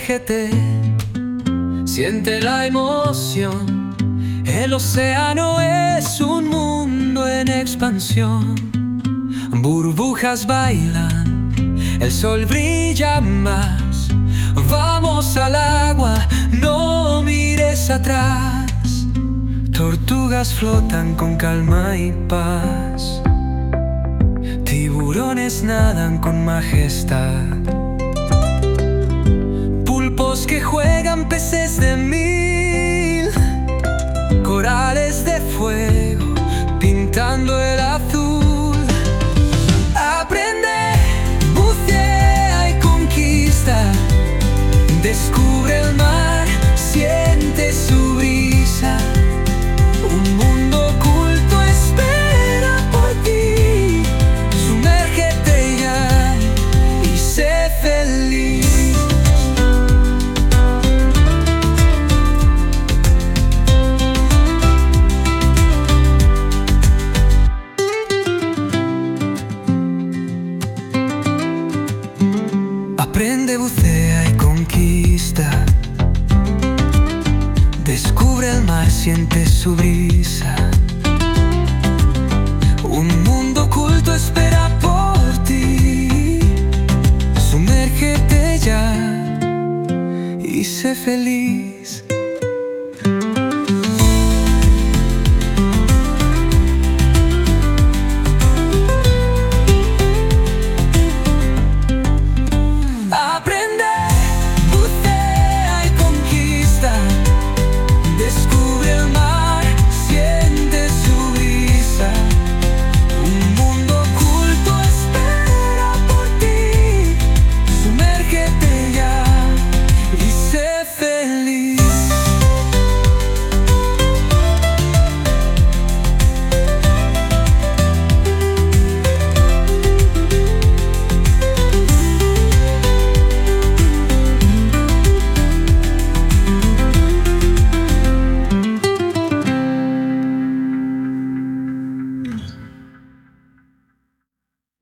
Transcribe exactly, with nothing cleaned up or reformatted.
Sumérgete, siente la emoción. El océano es un mundo en expansión. Burbujas bailan, el sol brilla más. Vamos al agua, no mires atrás. Tortugas flotan con calma y paz. Tiburones nadan con majestad. Pulpos que juegan, peces de mil, corales de fuego pintando el azul. Aprende, bucea y conquista. Descubre el mar, siente su brisa. Un mundo oculto espera por ti. Sumérgete ya y sé feliz. Aprende, bucea y conquista. Descubre el mar, siente su brisa. Un mundo oculto espera por ti. Sumérgete ya y sé feliz.